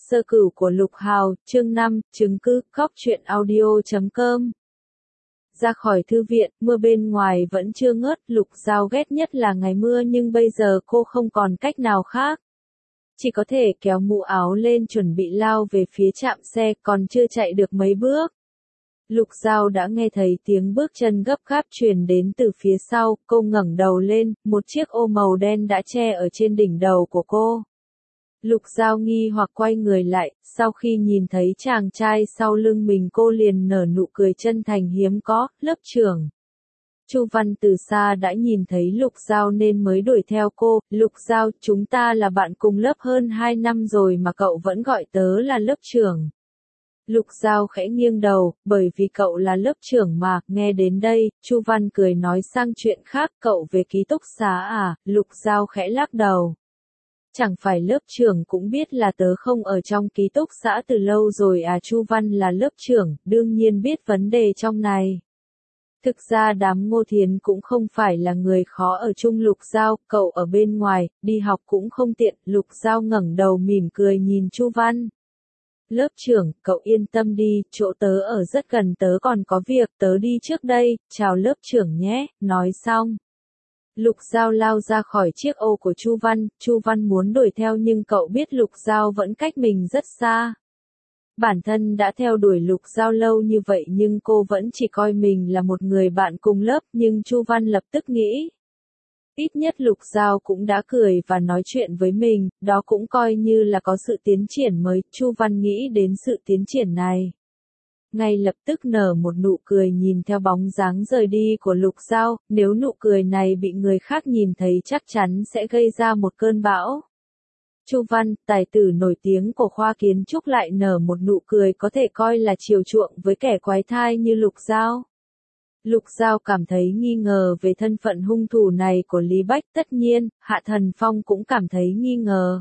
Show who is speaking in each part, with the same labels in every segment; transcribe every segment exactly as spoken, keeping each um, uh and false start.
Speaker 1: Sơ cửu của Lục Hào, chương năm, chứng cứ, cóc truyện audio chấm com. Ra khỏi thư viện, mưa bên ngoài vẫn chưa ngớt, Lục Giao ghét nhất là ngày mưa nhưng bây giờ cô không còn cách nào khác. Chỉ có thể kéo mũ áo lên chuẩn bị lao về phía trạm xe, còn chưa chạy được mấy bước. Lục Giao đã nghe thấy tiếng bước chân gấp gáp truyền đến từ phía sau, cô ngẩng đầu lên, một chiếc ô màu đen đã che ở trên đỉnh đầu của cô. Lục Giao nghi hoặc quay người lại, sau khi nhìn thấy chàng trai sau lưng mình cô liền nở nụ cười chân thành hiếm có, lớp trưởng. Chu Văn từ xa đã nhìn thấy Lục Giao nên mới đuổi theo cô, Lục Giao, chúng ta là bạn cùng lớp hơn hai năm rồi mà cậu vẫn gọi tớ là lớp trưởng. Lục Giao khẽ nghiêng đầu, bởi vì cậu là lớp trưởng mà, nghe đến đây, Chu Văn cười nói sang chuyện khác, cậu về ký túc xá à, Lục Giao khẽ lắc đầu. Chẳng phải lớp trưởng cũng biết là tớ không ở trong ký túc xá từ lâu rồi à, Chu Văn là lớp trưởng, đương nhiên biết vấn đề trong này. Thực ra đám Ngô Thiến cũng không phải là người khó ở chung Lục Giao, cậu ở bên ngoài, đi học cũng không tiện, Lục Giao ngẩng đầu mỉm cười nhìn Chu Văn. Lớp trưởng, cậu yên tâm đi, chỗ tớ ở rất gần, tớ còn có việc, tớ đi trước đây, chào lớp trưởng nhé, nói xong. Lục Giao lao ra khỏi chiếc ô của Chu Văn, Chu Văn muốn đuổi theo nhưng cậu biết Lục Giao vẫn cách mình rất xa. Bản thân đã theo đuổi Lục Giao lâu như vậy nhưng cô vẫn chỉ coi mình là một người bạn cùng lớp, nhưng Chu Văn lập tức nghĩ. Ít nhất Lục Giao cũng đã cười và nói chuyện với mình, đó cũng coi như là có sự tiến triển mới, Chu Văn nghĩ đến sự tiến triển này. Ngay lập tức nở một nụ cười nhìn theo bóng dáng rời đi của Lục Giao, nếu nụ cười này bị người khác nhìn thấy chắc chắn sẽ gây ra một cơn bão. Chu Văn, tài tử nổi tiếng của khoa kiến trúc lại nở một nụ cười có thể coi là chiều chuộng với kẻ quái thai như Lục Giao. Lục Giao cảm thấy nghi ngờ về thân phận hung thủ này của Lý Bách, tất nhiên, Hạ Thần Phong cũng cảm thấy nghi ngờ.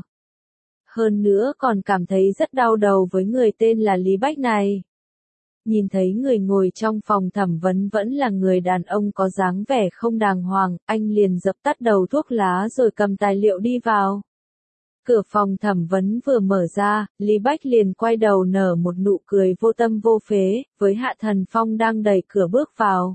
Speaker 1: Hơn nữa còn cảm thấy rất đau đầu với người tên là Lý Bách này. Nhìn thấy người ngồi trong phòng thẩm vấn vẫn là người đàn ông có dáng vẻ không đàng hoàng, anh liền dập tắt đầu thuốc lá rồi cầm tài liệu đi vào. Cửa phòng thẩm vấn vừa mở ra, Lý Bách liền quay đầu nở một nụ cười vô tâm vô phế, với Hạ Thần Phong đang đẩy cửa bước vào.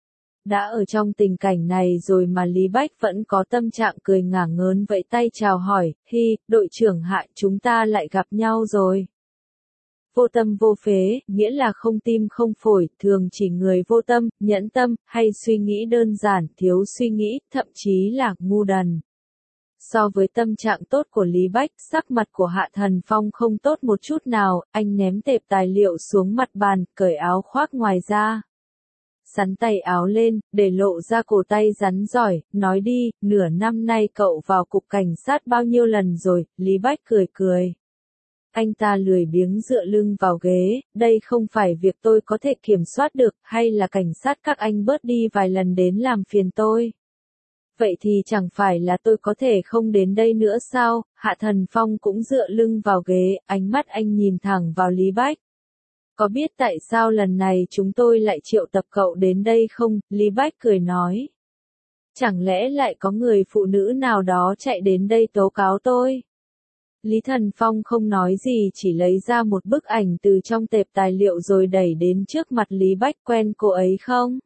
Speaker 1: Đã ở trong tình cảnh này rồi mà Lý Bách vẫn có tâm trạng cười ngả ngớn vẫy tay chào hỏi, hi, đội trưởng Hạ, chúng ta lại gặp nhau rồi. Vô tâm vô phế, nghĩa là không tim không phổi, thường chỉ người vô tâm, nhẫn tâm, hay suy nghĩ đơn giản, thiếu suy nghĩ, thậm chí là ngu đần. So với tâm trạng tốt của Lý Bách, sắc mặt của Hạ Thần Phong không tốt một chút nào, anh ném tệp tài liệu xuống mặt bàn, cởi áo khoác ngoài ra. Sắn tay áo lên, để lộ ra cổ tay rắn giỏi, nói đi, nửa năm nay cậu vào cục cảnh sát bao nhiêu lần rồi, Lý Bách cười cười. Anh ta lười biếng dựa lưng vào ghế, đây không phải việc tôi có thể kiểm soát được, hay là cảnh sát các anh bớt đi vài lần đến làm phiền tôi. Vậy thì chẳng phải là tôi có thể không đến đây nữa sao? Hạ Thần Phong cũng dựa lưng vào ghế, ánh mắt anh nhìn thẳng vào Lý Bách. Có biết tại sao lần này chúng tôi lại triệu tập cậu đến đây không? Lý Bách cười nói. Chẳng lẽ lại có người phụ nữ nào đó chạy đến đây tố cáo tôi? Lý Thần Phong không nói gì chỉ lấy ra một bức ảnh từ trong tệp tài liệu rồi đẩy đến trước mặt Lý Bách, quen cô ấy không?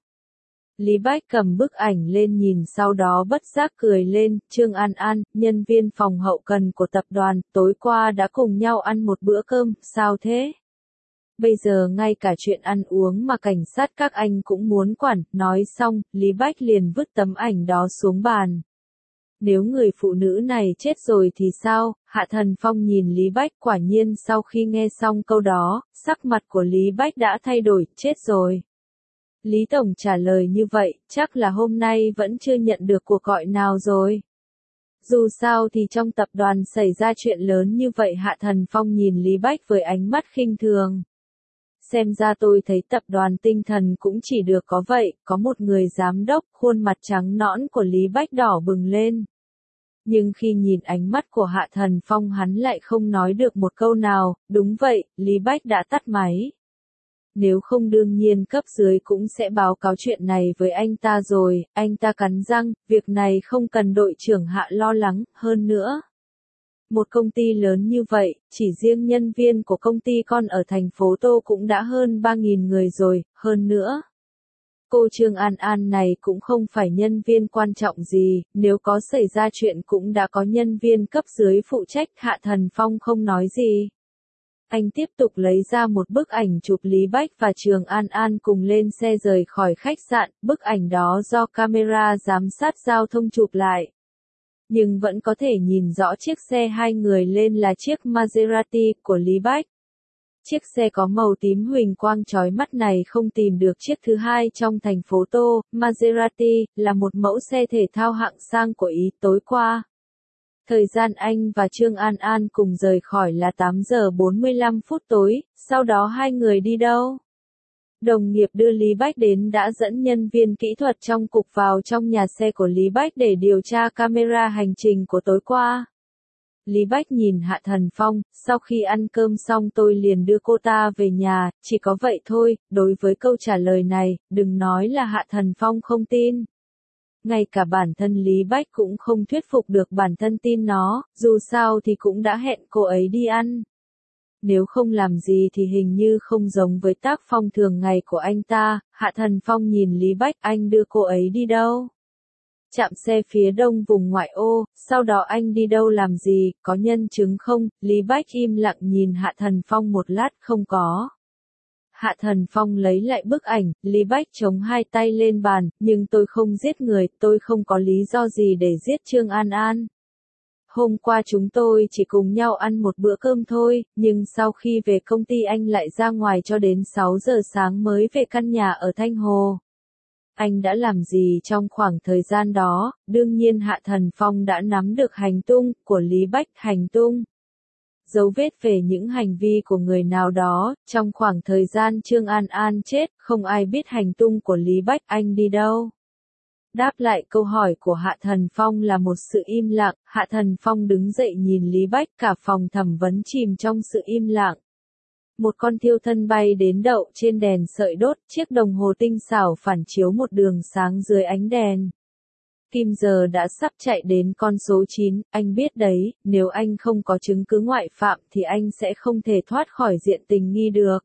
Speaker 1: Lý Bách cầm bức ảnh lên nhìn sau đó bất giác cười lên, Trương An An, nhân viên phòng hậu cần của tập đoàn, tối qua đã cùng nhau ăn một bữa cơm, sao thế? Bây giờ ngay cả chuyện ăn uống mà cảnh sát các anh cũng muốn quản, nói xong, Lý Bách liền vứt tấm ảnh đó xuống bàn. Nếu người phụ nữ này chết rồi thì sao? Hạ Thần Phong nhìn Lý Bách, quả nhiên sau khi nghe xong câu đó, sắc mặt của Lý Bách đã thay đổi, chết rồi. Lý Tổng trả lời như vậy, chắc là hôm nay vẫn chưa nhận được cuộc gọi nào rồi. Dù sao thì trong tập đoàn xảy ra chuyện lớn như vậy, Hạ Thần Phong nhìn Lý Bách với ánh mắt khinh thường. Xem ra tôi thấy tập đoàn tinh thần cũng chỉ được có vậy, có một người giám đốc, khuôn mặt trắng nõn của Lý Bách đỏ bừng lên. Nhưng khi nhìn ánh mắt của Hạ Thần Phong hắn lại không nói được một câu nào, đúng vậy, Lý Bách đã tắt máy. Nếu không đương nhiên cấp dưới cũng sẽ báo cáo chuyện này với anh ta rồi, anh ta cắn răng, việc này không cần đội trưởng Hạ lo lắng, hơn nữa. Một công ty lớn như vậy, chỉ riêng nhân viên của công ty con ở thành phố Tô cũng đã hơn ba nghìn người rồi, hơn nữa. Cô Trương An An này cũng không phải nhân viên quan trọng gì, nếu có xảy ra chuyện cũng đã có nhân viên cấp dưới phụ trách. Hạ Thần Phong không nói gì. Anh tiếp tục lấy ra một bức ảnh chụp Lý Bách và Trương An An cùng lên xe rời khỏi khách sạn, bức ảnh đó do camera giám sát giao thông chụp lại. Nhưng vẫn có thể nhìn rõ chiếc xe hai người lên là chiếc Maserati của Lý Bách. Chiếc xe có màu tím huỳnh quang chói mắt này không tìm được chiếc thứ hai trong thành phố Tô. Maserati là một mẫu xe thể thao hạng sang của Ý tối qua. Thời gian anh và Trương An An cùng rời khỏi là tám giờ bốn mươi lăm phút tối, sau đó hai người đi đâu? Đồng nghiệp đưa Lý Bách đến đã dẫn nhân viên kỹ thuật trong cục vào trong nhà xe của Lý Bách để điều tra camera hành trình của tối qua. Lý Bách nhìn Hạ Thần Phong, sau khi ăn cơm xong tôi liền đưa cô ta về nhà, chỉ có vậy thôi. Đối với câu trả lời này, đừng nói là Hạ Thần Phong không tin. Ngay cả bản thân Lý Bách cũng không thuyết phục được bản thân tin nó, dù sao thì cũng đã hẹn cô ấy đi ăn. Nếu không làm gì thì hình như không giống với tác phong thường ngày của anh ta. Hạ Thần Phong nhìn Lý Bách, anh đưa cô ấy đi đâu? Trạm xe phía đông vùng ngoại ô, sau đó anh đi đâu làm gì, có nhân chứng không? Lý Bách im lặng nhìn Hạ Thần Phong một lát, không có. Hạ Thần Phong lấy lại bức ảnh, Lý Bách chống hai tay lên bàn, nhưng tôi không giết người, tôi không có lý do gì để giết Trương An An. Hôm qua chúng tôi chỉ cùng nhau ăn một bữa cơm thôi, nhưng sau khi về công ty anh lại ra ngoài cho đến sáu giờ sáng mới về căn nhà ở Thanh Hồ. Anh đã làm gì trong khoảng thời gian đó? Đương nhiên Hạ Thần Phong đã nắm được hành tung của Lý Bách, hành tung. Dấu vết về những hành vi của người nào đó, trong khoảng thời gian Trương An An chết, không ai biết hành tung của Lý Bách, anh đi đâu? Đáp lại câu hỏi của Hạ Thần Phong là một sự im lặng. Hạ Thần Phong đứng dậy nhìn Lý Bách, cả phòng thẩm vấn chìm trong sự im lặng. Một con thiêu thân bay đến đậu trên đèn sợi đốt, chiếc đồng hồ tinh xảo phản chiếu một đường sáng dưới ánh đèn. Kim giờ đã sắp chạy đến con số chín, anh biết đấy, nếu anh không có chứng cứ ngoại phạm thì anh sẽ không thể thoát khỏi diện tình nghi được.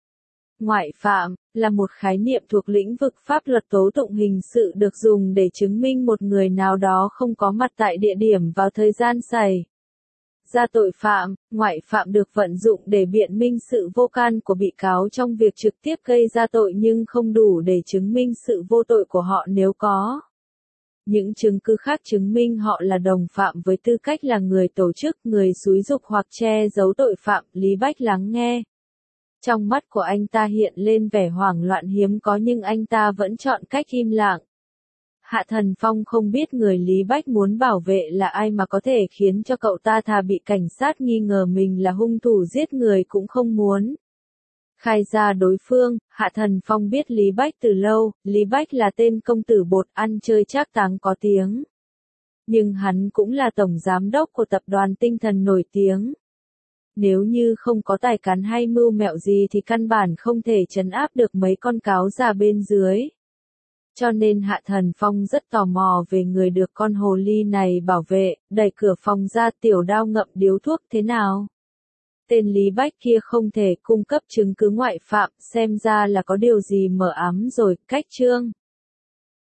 Speaker 1: Ngoại phạm là một khái niệm thuộc lĩnh vực pháp luật tố tụng hình sự được dùng để chứng minh một người nào đó không có mặt tại địa điểm vào thời gian xảy ra tội phạm. Ngoại phạm được vận dụng để biện minh sự vô can của bị cáo trong việc trực tiếp gây ra tội nhưng không đủ để chứng minh sự vô tội của họ nếu có những chứng cứ khác chứng minh họ là đồng phạm với tư cách là người tổ chức, người xúi giục hoặc che giấu tội phạm. Lý Bách lắng nghe. Trong mắt của anh ta hiện lên vẻ hoảng loạn hiếm có nhưng anh ta vẫn chọn cách im lặng. Hạ Thần Phong không biết người Lý Bách muốn bảo vệ là ai mà có thể khiến cho cậu ta thà bị cảnh sát nghi ngờ mình là hung thủ giết người cũng không muốn khai ra đối phương. Hạ Thần Phong biết Lý Bách từ lâu, Lý Bách là tên công tử bột ăn chơi trác táng có tiếng. Nhưng hắn cũng là tổng giám đốc của tập đoàn tinh thần nổi tiếng. Nếu như không có tài cán hay mưu mẹo gì thì căn bản không thể trấn áp được mấy con cáo già bên dưới. Cho nên Hạ Thần Phong rất tò mò về người được con hồ ly này bảo vệ. Đẩy cửa phòng ra, tiểu đao ngậm điếu thuốc thế nào? Tên Lý Bách kia không thể cung cấp chứng cứ ngoại phạm, xem ra là có điều gì mờ ám rồi. Cách Trương